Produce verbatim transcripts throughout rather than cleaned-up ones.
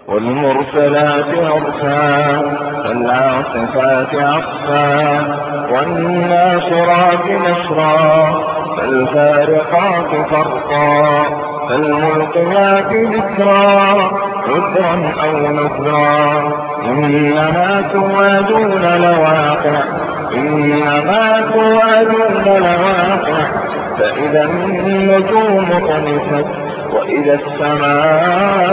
والمرسلات عرفا فالعاصفات عصفا والناشرات نشرا فالفارقات فرقا فالملقيات ذكرا عذرا أو نذرا إنما توعدون لواقع إنما توعدون لواقع فإذا النجوم طمست وإذا السماء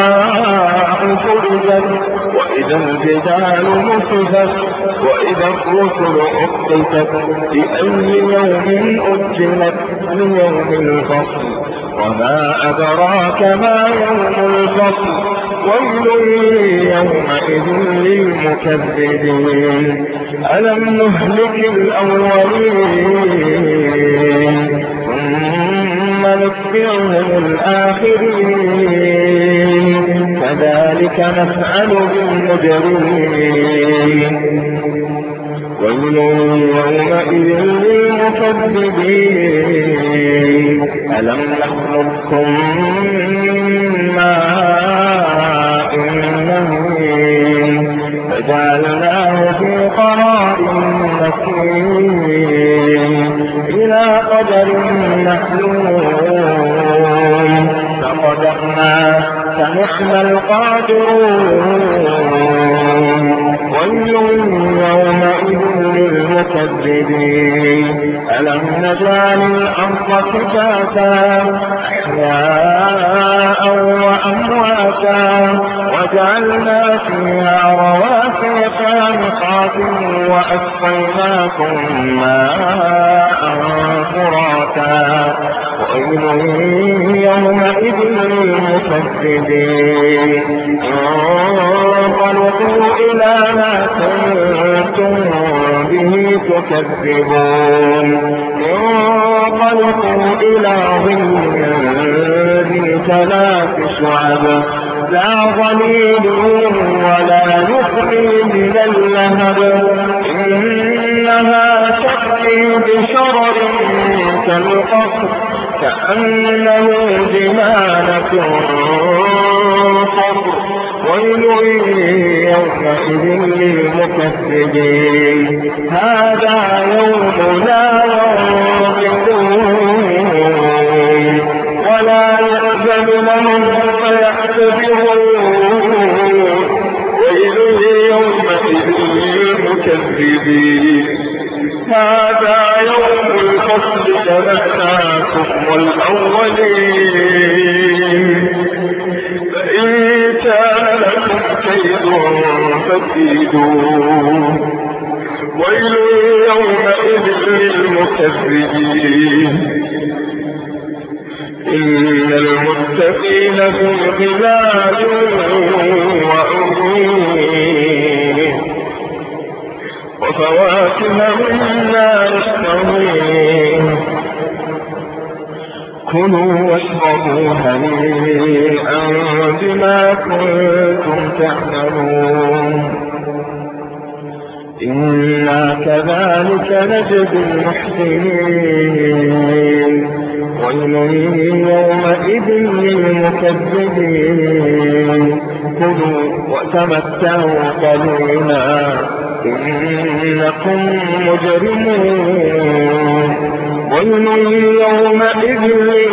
فرجت وإذا الجبال نصفت وإذا الرسل أقتت لأي يوم أجلت ليوم الفصل وما أدراك ما يوم الفصل ويل يومئذ للمكذبين ألم نهلك الأولين ثم نتبعهم الآخرين كذلك نفعل بالمجرمين ويل يومئذ للمكذبين ألم نخلقكم من ماء مهين فجعلناه في قرار مكين إلى قدر معلوم فقدرنا فنحن القادرون ويل يومئذ للمكذبين ألم نجعل الأرض كفاتا أحياء وأمواتا وجعلنا فيها رواسي شامخات وأسقيناكم ماء فراتا ويل يومئذ للمكذبين انطلقوا إلى ما كنتم به تكذبون انطلقوا إلى ظل ذي ثلاث شعب لا ظليل ولا يغني من اللهب إنها تأتي بشرر كالقصر كأنه جمالة صفر ويل يومئذ للمكذبين هذا يوم لا ينطقون ولا يأذن لهم فيعتذرون ويل يومئذ للمكذبين هذا يوم الفصل جمعناكم والأولين فإن كان لكم كيد فكيدون ويل يومئذ للمكذبين إن المتقين في ظلال وعيون وفواكه مما يشتهون كلوا واشربوا هنيئا بما كنتم تعملون إنا كذلك نجزي المحسنين ويل يومئذ للمكذبين كلوا وتمتعوا قليلا إنكم مجرمون ويل يومئذ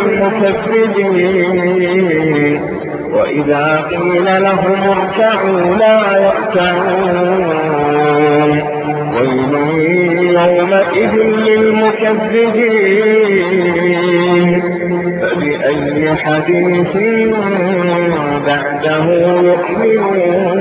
للمكذبين وإذا قيل لهم اركعوا لا يركعون ويل يومئذ للمكذبين فبأي حديث بعده يؤمنون